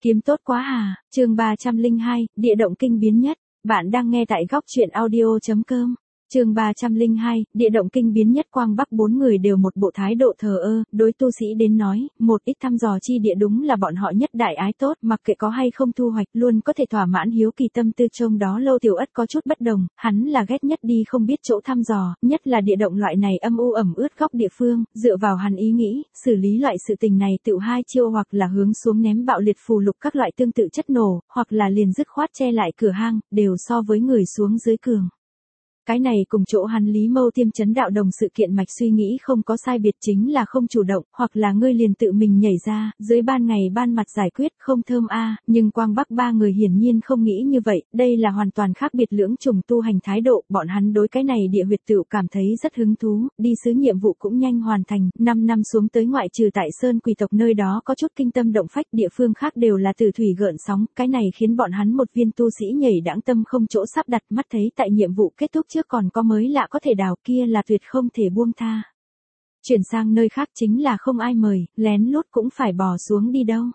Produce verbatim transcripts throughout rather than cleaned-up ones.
Kiếm tốt quá à, chương ba trăm lẻ hai, địa động kinh biến nhất. Bạn đang nghe tại góc truyện audio chấm com. Chương ba trăm lẻ hai, địa động kinh biến nhất. Quang Bắc bốn người đều một bộ thái độ thờ ơ, đối tu sĩ đến nói, một ít thăm dò chi địa đúng là bọn họ nhất đại ái tốt, mặc kệ có hay không thu hoạch, luôn có thể thỏa mãn hiếu kỳ tâm tư. Trông đó Lâu Tiểu Ất có chút bất đồng, hắn là ghét nhất đi không biết chỗ thăm dò, nhất là địa động loại này âm u ẩm ướt góc địa phương, dựa vào hắn ý nghĩ, xử lý loại sự tình này tựu hai chiêu, hoặc là hướng xuống ném bạo liệt phù lục các loại tương tự chất nổ, hoặc là liền dứt khoát che lại cửa hang, đều so với người xuống dưới cường. Cái này cùng chỗ hắn Lý Mâu Tiêm chấn đạo đồng sự kiện mạch suy nghĩ không có sai biệt, chính là không chủ động, hoặc là ngươi liền tự mình nhảy ra, dưới ban ngày ban mặt giải quyết, không thơm a. À. Nhưng Quang Bắc ba người hiển nhiên không nghĩ như vậy, đây là hoàn toàn khác biệt lưỡng chủng tu hành thái độ, bọn hắn đối cái này địa huyệt tựu cảm thấy rất hứng thú, đi sứ nhiệm vụ cũng nhanh hoàn thành, năm năm xuống tới ngoại trừ tại Sơn Quỳ tộc nơi đó có chút kinh tâm động phách, địa phương khác đều là từ thủy gợn sóng, cái này khiến bọn hắn một viên tu sĩ nhảy đãng tâm không chỗ sắp đặt, mắt thấy tại nhiệm vụ kết thúc trước còn có mới lạ có thể đào, kia là tuyệt không thể buông tha. Chuyển sang nơi khác chính là không ai mời, lén lút cũng phải bò xuống đi đâu.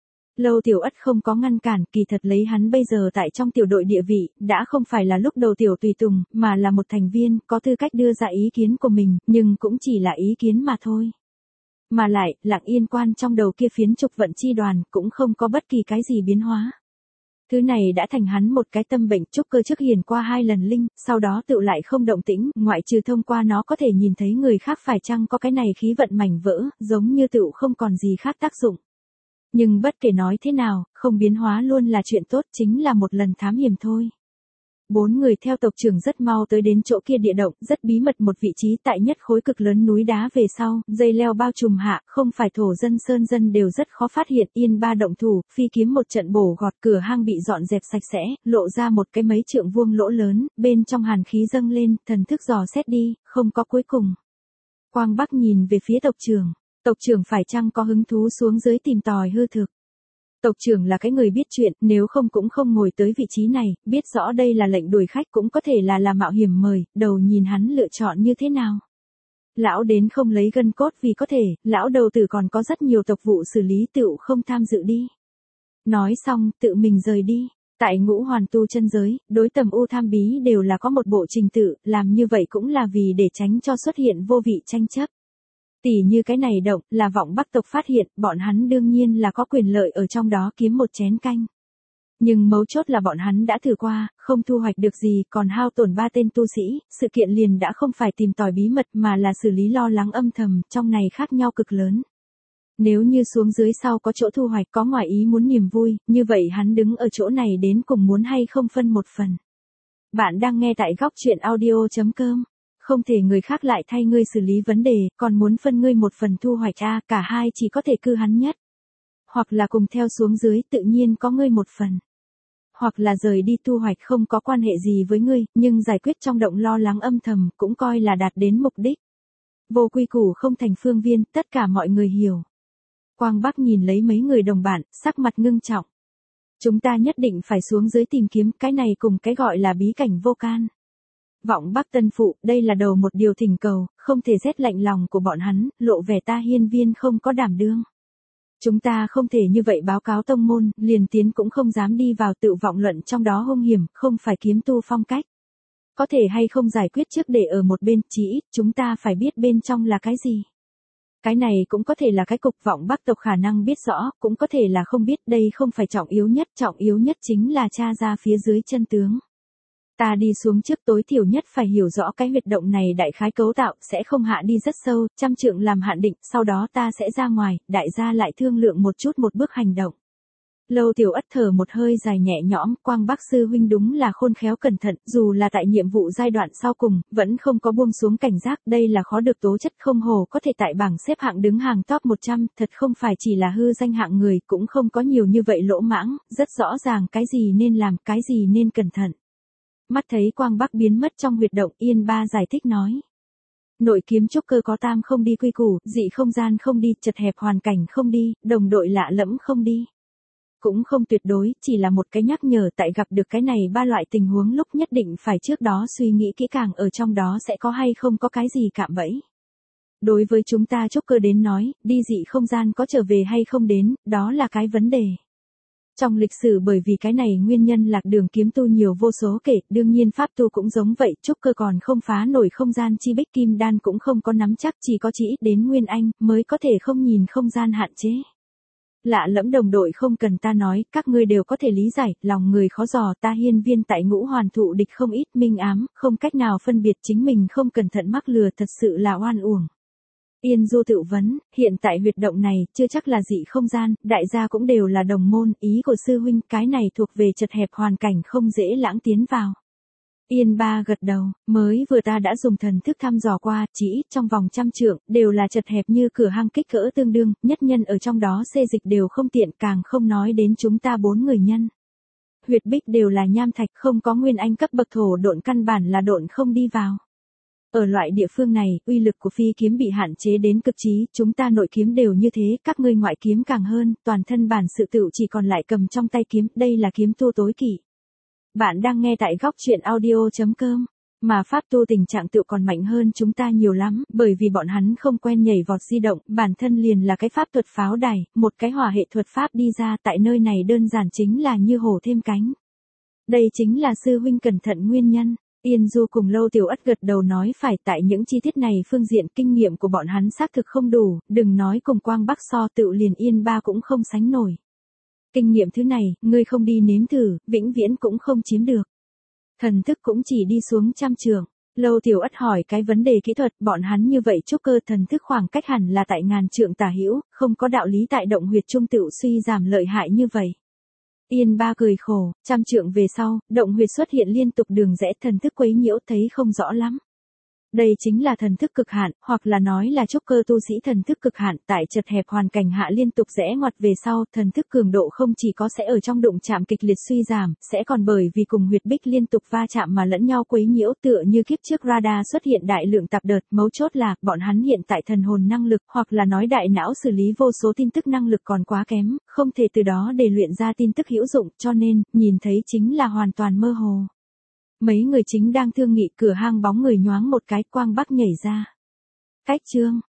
Lâu Tiểu Ất không có ngăn cản, kỳ thật lấy hắn bây giờ tại trong tiểu đội địa vị, đã không phải là lúc đầu tiểu tùy tùng, mà là một thành viên, có tư cách đưa ra ý kiến của mình, nhưng cũng chỉ là ý kiến mà thôi. Mà lại, Lặng Yên Quan trong đầu kia phiến trục vận chi đoàn, cũng không có bất kỳ cái gì biến hóa. Thứ này đã thành hắn một cái tâm bệnh. Trúc cơ trước hiền qua hai lần linh, sau đó tự lại không động tĩnh, ngoại trừ thông qua nó có thể nhìn thấy người khác phải chăng có cái này khí vận mảnh vỡ, giống như tự không còn gì khác tác dụng. Nhưng bất kể nói thế nào, không biến hóa luôn là chuyện tốt, chính là một lần thám hiểm thôi. Bốn người theo tộc trưởng rất mau tới đến chỗ kia địa động, rất bí mật một vị trí tại nhất khối cực lớn núi đá về sau, dây leo bao trùm hạ, không phải thổ dân sơn dân đều rất khó phát hiện. Yên ba động thủ, phi kiếm một trận bổ gọt, cửa hang bị dọn dẹp sạch sẽ, lộ ra một cái mấy trượng vuông lỗ lớn, bên trong hàn khí dâng lên, thần thức dò xét đi, không có cuối cùng. Quang Bắc nhìn về phía tộc trưởng, tộc trưởng phải chăng có hứng thú xuống dưới tìm tòi hư thực. Tộc trưởng là cái người biết chuyện, nếu không cũng không ngồi tới vị trí này, biết rõ đây là lệnh đuổi khách, cũng có thể là là mạo hiểm mời, đầu nhìn hắn lựa chọn như thế nào. Lão đến không lấy gân cốt vì có thể, lão đầu tử còn có rất nhiều tộc vụ xử lý, tựu không tham dự đi. Nói xong, tự mình rời đi. Tại Ngũ Hoàn tu chân giới, đối tầm u tham bí đều là có một bộ trình tự, làm như vậy cũng là vì để tránh cho xuất hiện vô vị tranh chấp. Tỉ như cái này động, là Vọng Bắc tộc phát hiện, bọn hắn đương nhiên là có quyền lợi ở trong đó kiếm một chén canh. Nhưng mấu chốt là bọn hắn đã thử qua, không thu hoạch được gì, còn hao tổn ba tên tu sĩ, sự kiện liền đã không phải tìm tòi bí mật mà là xử lý lo lắng âm thầm, trong này khác nhau cực lớn. Nếu như xuống dưới sau có chỗ thu hoạch, có ngoài ý muốn niềm vui, như vậy hắn đứng ở chỗ này đến cùng muốn hay không phân một phần. Bạn đang nghe tại góc truyện audio chấm com. Không thể người khác lại thay ngươi xử lý vấn đề, còn muốn phân ngươi một phần thu hoạch a, cả hai chỉ có thể cư hắn nhất. Hoặc là cùng theo xuống dưới, tự nhiên có ngươi một phần. Hoặc là rời đi thu hoạch không có quan hệ gì với ngươi, nhưng giải quyết trong động lo lắng âm thầm, cũng coi là đạt đến mục đích. Vô quy củ không thành phương viên, tất cả mọi người hiểu. Quang Bắc nhìn lấy mấy người đồng bạn, sắc mặt ngưng trọng. Chúng ta nhất định phải xuống dưới tìm kiếm, cái này cùng cái gọi là bí cảnh vô can. Vọng Bắc tân phụ, đây là đầu một điều thỉnh cầu, không thể rét lạnh lòng của bọn hắn, lộ vẻ ta hiên viên không có đảm đương. Chúng ta không thể như vậy báo cáo tông môn, liền tiến cũng không dám đi vào, tự vọng luận trong đó hung hiểm, không phải kiếm tu phong cách. Có thể hay không giải quyết trước để ở một bên, chí ít chúng ta phải biết bên trong là cái gì. Cái này cũng có thể là cái cục Vọng Bắc tộc khả năng biết rõ, cũng có thể là không biết, đây không phải trọng yếu nhất, trọng yếu nhất chính là tra ra phía dưới chân tướng. Ta đi xuống trước, tối thiểu nhất phải hiểu rõ cái huyệt động này đại khái cấu tạo, sẽ không hạ đi rất sâu, trăm trượng làm hạn định, sau đó ta sẽ ra ngoài, đại gia lại thương lượng một chút một bước hành động. Lâu Tiểu Ất thở một hơi dài nhẹ nhõm, Quang Bắc sư huynh đúng là khôn khéo cẩn thận, dù là tại nhiệm vụ giai đoạn sau cùng, vẫn không có buông xuống cảnh giác, đây là khó được tố chất, không hồ có thể tại bảng xếp hạng đứng hàng top một trăm, thật không phải chỉ là hư danh hạng người, cũng không có nhiều như vậy lỗ mãng, rất rõ ràng cái gì nên làm, cái gì nên cẩn thận. Mắt thấy Quang Bắc biến mất trong huyệt động, Yên ba giải thích nói. Nội kiếm trúc cơ có tam không đi quy củ, dị không gian không đi, chật hẹp hoàn cảnh không đi, đồng đội lạ lẫm không đi. Cũng không tuyệt đối, chỉ là một cái nhắc nhở, tại gặp được cái này ba loại tình huống lúc nhất định phải trước đó suy nghĩ kỹ càng ở trong đó sẽ có hay không có cái gì cạm bẫy. Đối với chúng ta trúc cơ đến nói, đi dị không gian có trở về hay không đến, đó là cái vấn đề. Trong lịch sử bởi vì cái này nguyên nhân lạc đường kiếm tu nhiều vô số kể, đương nhiên pháp tu cũng giống vậy, trúc cơ còn không phá nổi không gian chi bích kim đan cũng không có nắm chắc, chỉ có chỉ ít đến nguyên anh, mới có thể không nhìn không gian hạn chế. Lạ lẫm đồng đội không cần ta nói, các ngươi đều có thể lý giải, lòng người khó dò, ta hiên viên tại ngũ hoàn thụ địch không ít, minh ám, không cách nào phân biệt chính mình không cẩn thận mắc lừa, thật sự là oan uổng. Yên Du tự vấn, hiện tại huyệt động này, chưa chắc là dị không gian, đại gia cũng đều là đồng môn, ý của sư huynh, cái này thuộc về chật hẹp hoàn cảnh không dễ lãng tiến vào. Yên Ba gật đầu, mới vừa ta đã dùng thần thức thăm dò qua, chỉ ít trong vòng trăm trượng, đều là chật hẹp như cửa hang kích cỡ tương đương, nhất nhân ở trong đó xê dịch đều không tiện, càng không nói đến chúng ta bốn người nhân. Huyệt bích đều là nham thạch, không có nguyên anh cấp bậc thổ độn, căn bản là độn không đi vào. Ở loại địa phương này, uy lực của phi kiếm bị hạn chế đến cực trí, chúng ta nội kiếm đều như thế, các ngươi ngoại kiếm càng hơn, toàn thân bản sự tựu chỉ còn lại cầm trong tay kiếm, đây là kiếm tu tối kỵ. Bạn đang nghe tại góc truyện audio chấm com, mà pháp tu tình trạng tựu còn mạnh hơn chúng ta nhiều lắm, bởi vì bọn hắn không quen nhảy vọt di động, bản thân liền là cái pháp thuật pháo đài, một cái hỏa hệ thuật pháp đi ra tại nơi này đơn giản chính là như hổ thêm cánh. Đây chính là sư huynh cẩn thận nguyên nhân. Yên Du cùng Lâu Tiểu Ất gật đầu nói phải, tại những chi tiết này phương diện kinh nghiệm của bọn hắn xác thực không đủ, đừng nói cùng Quang Bắc so, tự liền Yên Ba cũng không sánh nổi. Kinh nghiệm thứ này, ngươi không đi nếm thử, vĩnh viễn cũng không chiếm được. Thần thức cũng chỉ đi xuống trăm trượng. Lâu Tiểu Ất hỏi cái vấn đề kỹ thuật, bọn hắn như vậy trúc cơ thần thức khoảng cách hẳn là tại ngàn trượng tả hữu, không có đạo lý tại động huyệt trung tựu suy giảm lợi hại như vậy. Yên Ba cười khổ, trăm trượng về sau, động huyệt xuất hiện liên tục đường rẽ, thần thức quấy nhiễu thấy không rõ lắm. Đây chính là thần thức cực hạn, hoặc là nói là trúc cơ tu sĩ thần thức cực hạn, tại chật hẹp hoàn cảnh hạ liên tục rẽ ngoặt về sau, thần thức cường độ không chỉ có sẽ ở trong đụng chạm kịch liệt suy giảm, sẽ còn bởi vì cùng huyệt bích liên tục va chạm mà lẫn nhau quấy nhiễu, tựa như kiếp trước radar xuất hiện đại lượng tạp đợt, mấu chốt là, bọn hắn hiện tại thần hồn năng lực, hoặc là nói đại não xử lý vô số tin tức năng lực còn quá kém, không thể từ đó để luyện ra tin tức hữu dụng, cho nên, nhìn thấy chính là hoàn toàn mơ hồ. Mấy người chính đang thương nghị, cửa hang bóng người nhoáng một cái, Quang Bắc nhảy ra. Cách chương,